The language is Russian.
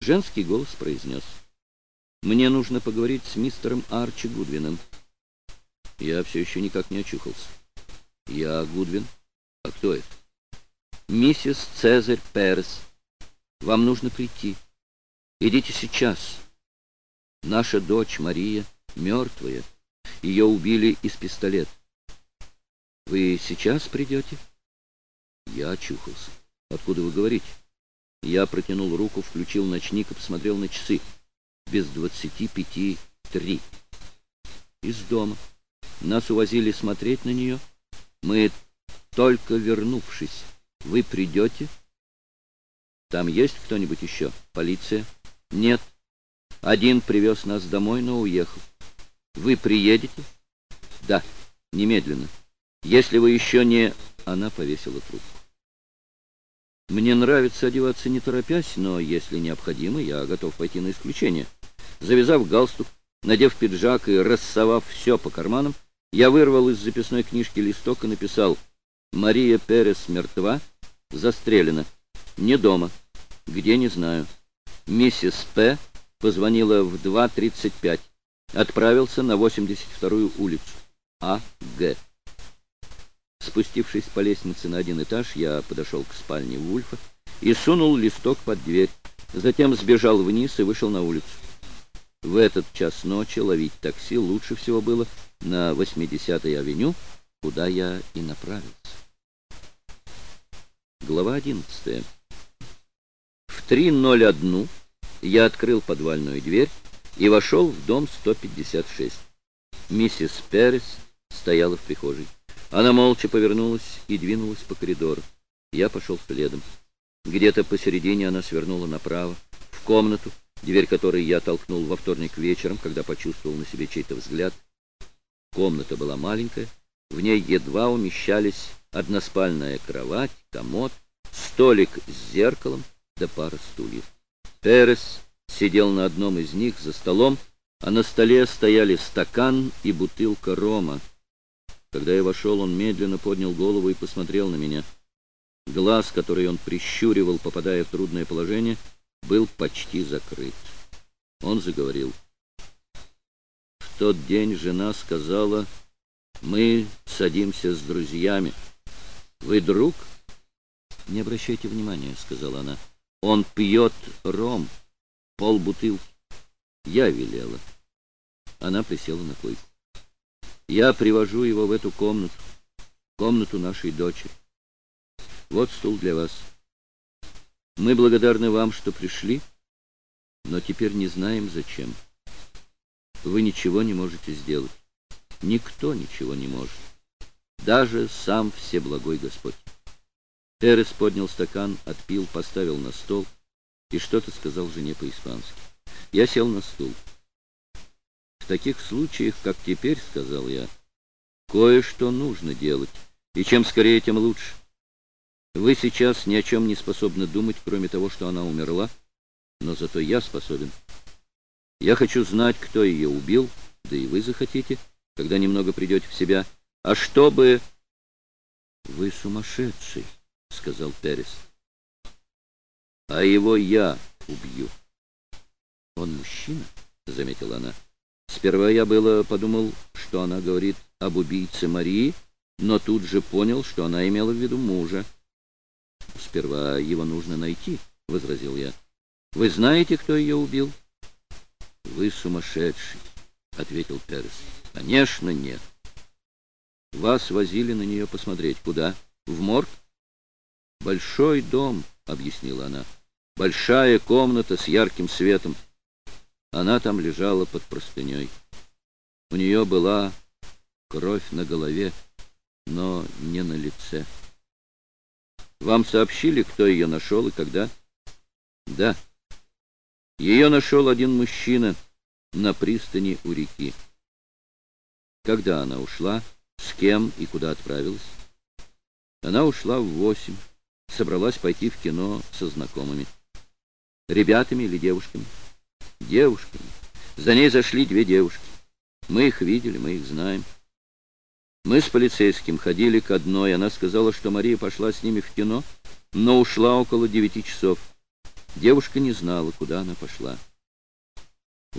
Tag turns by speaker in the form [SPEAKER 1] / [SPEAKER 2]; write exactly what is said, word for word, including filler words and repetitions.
[SPEAKER 1] Женский голос произнес: «Мне нужно поговорить с мистером Арчи Гудвином». Я все еще никак не очухался. «Я Гудвин? А кто это?» «Миссис Цезарь Перес. Вам нужно прийти. Идите сейчас. Наша дочь Мария мертвая. Ее убили из пистолета. Вы сейчас придете?» Я очухался. «Откуда вы говорите?» Я протянул руку, включил ночник и посмотрел на часы. Без двадцати пяти три. Из дома. Нас увозили смотреть на нее. Мы только вернувшись. Вы придете? Там есть кто-нибудь еще? Полиция? Нет. Один привез нас домой, но уехал. Вы приедете? Да, немедленно. Если вы еще не... Она повесила трубку. Мне нравится одеваться не торопясь, но если необходимо, я готов пойти на исключение. Завязав галстук, надев пиджак и рассовав все по карманам, я вырвал из записной книжки листок и написал: «Мария Перес мертва, застрелена. Не дома. Где, не знаю. Миссис П. позвонила в два тридцать пять. Отправился на восемьдесят вторую улицу. А. Г.» Спустившись по лестнице на один этаж, я подошел к спальне Вульфа и сунул листок под дверь. Затем сбежал вниз и вышел на улицу. В этот час ночи ловить такси лучше всего было на восьмидесятой авеню, куда я и направился. Глава одиннадцатая. В три ноль один я открыл подвальную дверь и вошел в дом сто пятьдесят шесть. Миссис Перес стояла в прихожей. Она молча повернулась и двинулась по коридору. Я пошел следом. Где-то посередине она свернула направо, в комнату, дверь которой я толкнул во вторник вечером, когда почувствовал на себе чей-то взгляд. Комната была маленькая, в ней едва умещались односпальная кровать, комод, столик с зеркалом да пара стульев. Перес сидел на одном из них за столом, а на столе стояли стакан и бутылка рома. Когда я вошел, он медленно поднял голову и посмотрел на меня. Глаз, который он прищуривал, попадая в трудное положение, был почти закрыт. Он заговорил. В тот день жена сказала: «Мы садимся с друзьями. Вы друг?» «Не обращайте внимания», — сказала она. «Он пьет ром, полбутылки. Я велела». Она присела на койку. «Я привожу его в эту комнату, комнату нашей дочери. Вот стул для вас. Мы благодарны вам, что пришли, но теперь не знаем, зачем. Вы ничего не можете сделать. Никто ничего не может. Даже сам Всеблагой Господь». Перес поднял стакан, отпил, поставил на стол и что-то сказал жене по-испански. Я сел на стул. «В таких случаях, как теперь, — сказал я, — кое-что нужно делать, и чем скорее, тем лучше. Вы сейчас ни о чем не способны думать, кроме того, что она умерла, но зато я способен. Я хочу знать, кто ее убил, да и вы захотите, когда немного придете в себя. А чтобы...» «Вы сумасшедший», — сказал Перес. «А его я убью». «Он мужчина», — заметила она. Сперва я было подумал, что она говорит об убийце Марии, но тут же понял, что она имела в виду мужа. «Сперва его нужно найти», — возразил я. «Вы знаете, кто ее убил?» «Вы сумасшедший», — ответил Перес. «Конечно, нет». «Вас возили на нее посмотреть. Куда? В морг?» «Большой дом», — объяснила она. «Большая комната с ярким светом. Она там лежала под простыней. У нее была кровь на голове, но не на лице». «Вам сообщили, кто ее нашел и когда?» «Да. Ее нашел один мужчина на пристани у реки». «Когда она ушла? С кем и куда отправилась?» «Она ушла в восемь. Собралась пойти в кино со знакомыми». «Ребятами или девушками?» «Девушками. За ней зашли две девушки. Мы их видели, мы их знаем. Мы с полицейским ходили к одной. Она сказала, что Мария пошла с ними в кино, но ушла около девяти часов. Девушка не знала, куда она пошла.